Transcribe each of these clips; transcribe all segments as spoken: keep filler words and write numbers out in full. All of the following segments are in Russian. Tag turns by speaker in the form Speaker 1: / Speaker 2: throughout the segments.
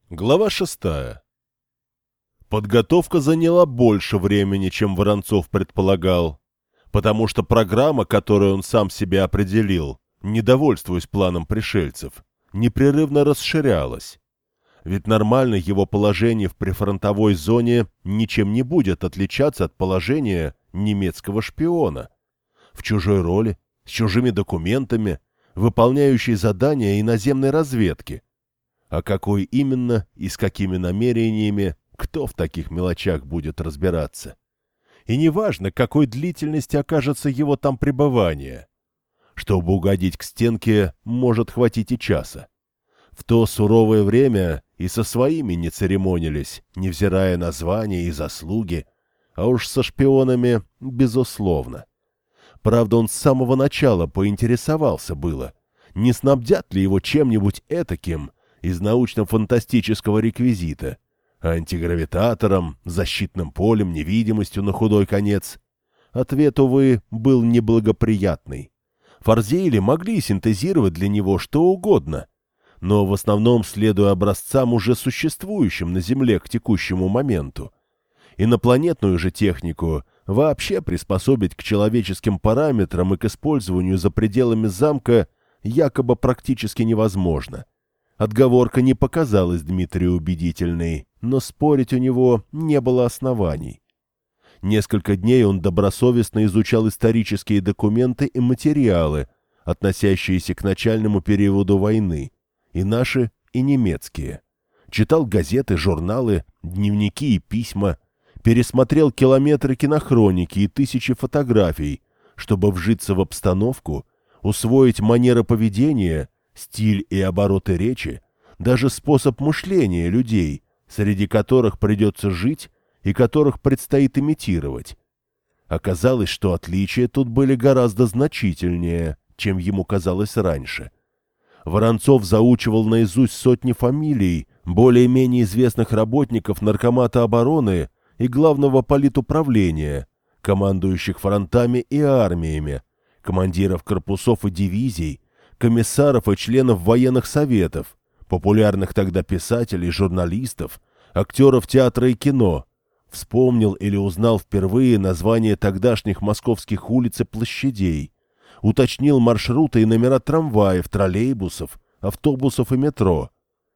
Speaker 1: Глава шестая. Подготовка заняла больше времени, чем Воронцов предполагал, потому что программа, которую он сам себе определил, недовольствуясь планом пришельцев, непрерывно расширялась. Ведь нормально его положение в прифронтовой зоне ничем не будет отличаться от положения немецкого шпиона. В чужой роли, с чужими документами, выполняющий задания иноземной разведки. А какой именно и с какими намерениями, кто в таких мелочах будет разбираться? И неважно, какой длительности окажется его там пребывание. Чтобы угодить к стенке, может хватить и часа. В то суровое время и со своими не церемонились, невзирая на звания и заслуги, а уж со шпионами безусловно. Правда, он с самого начала поинтересовался было, не снабдят ли его чем-нибудь этаким из научно-фантастического реквизита, антигравитатором, защитным полем, невидимостью на худой конец. Ответ, увы, был неблагоприятный. Фарзейли могли синтезировать для него что угодно, но в основном следуя образцам, уже существующим на Земле к текущему моменту. Инопланетную же технику вообще приспособить к человеческим параметрам и к использованию за пределами замка якобы практически невозможно. Отговорка не показалась Дмитрию убедительной, но спорить у него не было оснований. Несколько дней он добросовестно изучал исторические документы и материалы, относящиеся к начальному периоду войны, и наши, и немецкие. Читал газеты, журналы, дневники и письма, пересмотрел километры кинохроники и тысячи фотографий, чтобы вжиться в обстановку, усвоить манеры поведения, стиль и обороты речи, даже способ мышления людей, среди которых придется жить и которых предстоит имитировать. Оказалось, что отличия тут были гораздо значительнее, чем ему казалось раньше. Воронцов заучивал наизусть сотни фамилий более-менее известных работников Наркомата обороны и Главного политуправления, командующих фронтами и армиями, командиров корпусов и дивизий, комиссаров и членов военных советов, популярных тогда писателей, журналистов, актеров театра и кино. Вспомнил или узнал впервые названия тогдашних московских улиц и площадей. Уточнил маршруты и номера трамваев, троллейбусов, автобусов и метро.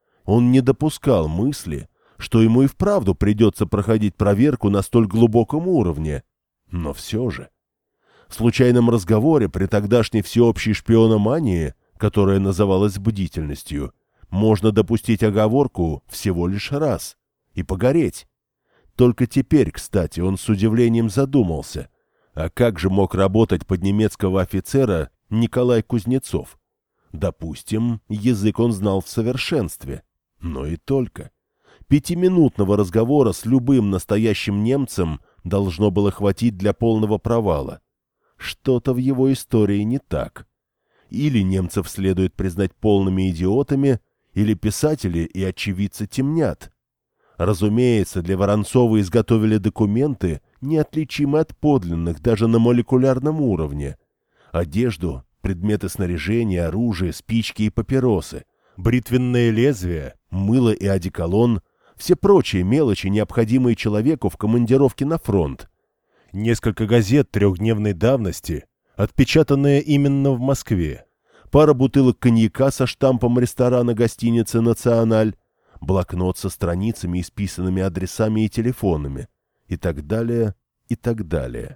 Speaker 1: Он не допускал мысли, что ему и вправду придется проходить проверку на столь глубоком уровне. Но все же. В случайном разговоре при тогдашней всеобщей шпиономании, которая называлась бдительностью, можно допустить оговорку всего лишь раз и погореть. Только теперь, кстати, он с удивлением задумался, а как же мог работать под немецкого офицера Николай Кузнецов? Допустим, язык он знал в совершенстве, но и только. Пятиминутного разговора с любым настоящим немцем должно было хватить для полного провала. Что-то в его истории не так. Или немцев следует признать полными идиотами, или писатели и очевидцы темнят. Разумеется, для Воронцова изготовили документы, неотличимые от подлинных даже на молекулярном уровне. Одежду, предметы снаряжения, оружие, спички и папиросы, бритвенное лезвие, мыло и одеколон, все прочие мелочи, необходимые человеку в командировке на фронт. Несколько газет трехдневной давности, отпечатанные именно в Москве, пара бутылок коньяка со штампом ресторана гостиницы «Националь», блокнот со страницами, исписанными адресами и телефонами, и так далее, и так далее.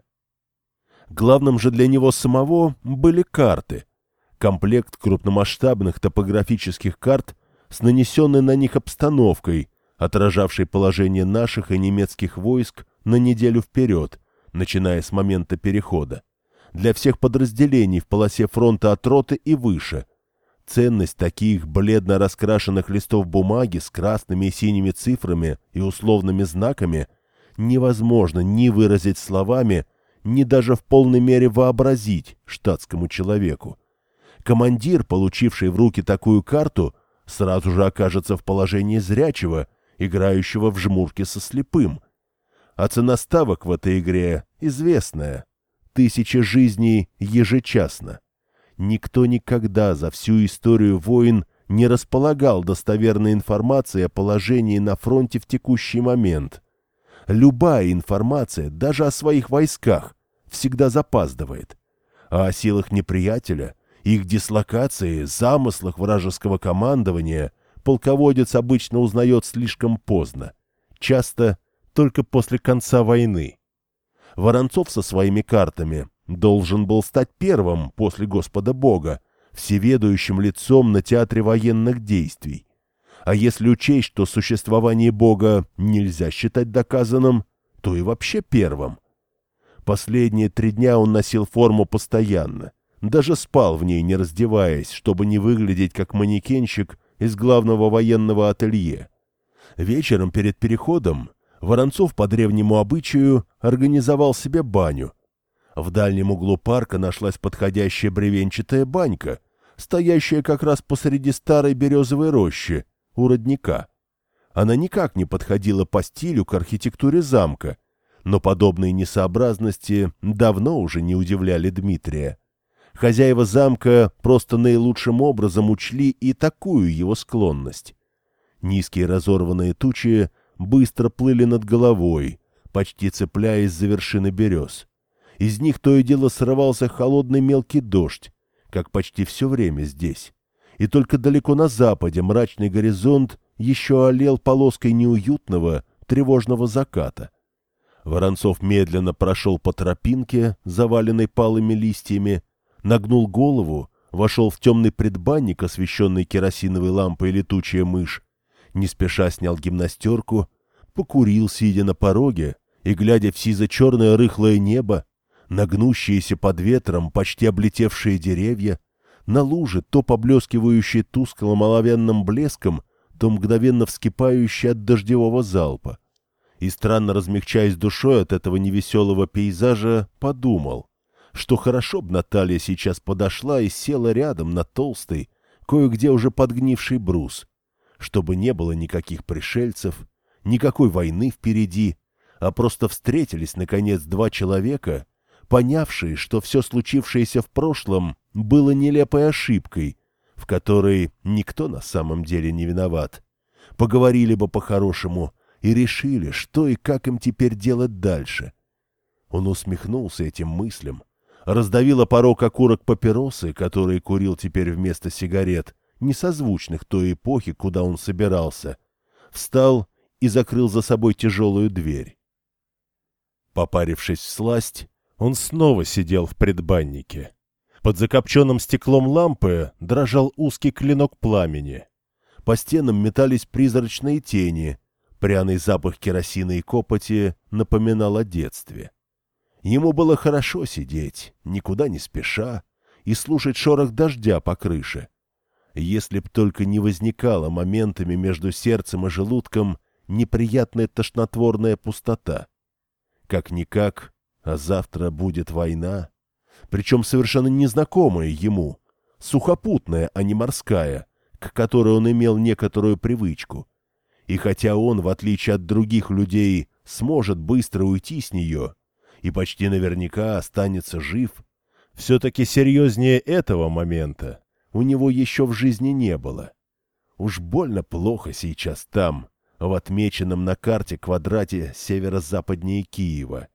Speaker 1: Главным же для него самого были карты. Комплект крупномасштабных топографических карт с нанесенной на них обстановкой, отражавшей положение наших и немецких войск на неделю вперед, начиная с момента перехода, для всех подразделений в полосе фронта от роты и выше. Ценность таких бледно раскрашенных листов бумаги с красными и синими цифрами и условными знаками невозможно ни выразить словами, ни даже в полной мере вообразить штатскому человеку. Командир, получивший в руки такую карту, сразу же окажется в положении зрячего, играющего в жмурки со слепым. А цена ставок в этой игре известная. Тысяча жизней ежечасно. Никто никогда за всю историю войн не располагал достоверной информацией о положении на фронте в текущий момент. Любая информация, даже о своих войсках, всегда запаздывает. А о силах неприятеля, их дислокации, замыслах вражеского командования полководец обычно узнает слишком поздно, часто только после конца войны. Воронцов со своими картами должен был стать первым после Господа Бога, всеведущим лицом на театре военных действий. А если учесть, что существование Бога нельзя считать доказанным, то и вообще первым. Последние три дня он носил форму постоянно, даже спал в ней, не раздеваясь, чтобы не выглядеть как манекенщик из главного военного ателье. Вечером перед переходом Воронцов по древнему обычаю организовал себе баню. В дальнем углу парка нашлась подходящая бревенчатая банька, стоящая как раз посреди старой березовой рощи, у родника. Она никак не подходила по стилю к архитектуре замка, но подобные несообразности давно уже не удивляли Дмитрия. Хозяева замка просто наилучшим образом учли и такую его склонность. Низкие разорванные тучи быстро плыли над головой, почти цепляясь за вершины берез. Из них то и дело срывался холодный мелкий дождь, как почти все время здесь. И только далеко на западе мрачный горизонт еще олел полоской неуютного, тревожного заката. Воронцов медленно прошел по тропинке, заваленной палыми листьями, нагнул голову, вошел в темный предбанник, освещенный керосиновой лампой летучая мышь, не спеша снял гимнастерку, покурил, сидя на пороге, и, глядя в сизо-черное рыхлое небо, на гнущиеся под ветром почти облетевшие деревья, на лужи, то поблескивающие тусклым оловянным блеском, то мгновенно вскипающие от дождевого залпа. И, странно размягчаясь душой от этого невеселого пейзажа, подумал, что хорошо б Наталья сейчас подошла и села рядом на толстый, кое-где уже подгнивший брус, чтобы не было никаких пришельцев, никакой войны впереди, а просто встретились, наконец, два человека, понявшие, что все случившееся в прошлом было нелепой ошибкой, в которой никто на самом деле не виноват. Поговорили бы по-хорошему и решили, что и как им теперь делать дальше. Он усмехнулся этим мыслям, раздавил о порог окурок папиросы, которые курил теперь вместо сигарет, несозвучных той эпохи, куда он собирался, встал и закрыл за собой тяжелую дверь. Попарившись всласть, он снова сидел в предбаннике. Под закопченным стеклом лампы дрожал узкий клинок пламени. По стенам метались призрачные тени, пряный запах керосина и копоти напоминал о детстве. Ему было хорошо сидеть, никуда не спеша, и слушать шорох дождя по крыше. Если б только не возникала моментами между сердцем и желудком неприятная тошнотворная пустота. Как-никак, а завтра будет война, причем совершенно незнакомая ему, сухопутная, а не морская, к которой он имел некоторую привычку. И хотя он, в отличие от других людей, сможет быстро уйти с нее и почти наверняка останется жив, все-таки серьезнее этого момента у него еще в жизни не было. Уж больно плохо сейчас там, в отмеченном на карте квадрате северо-западнее Киева.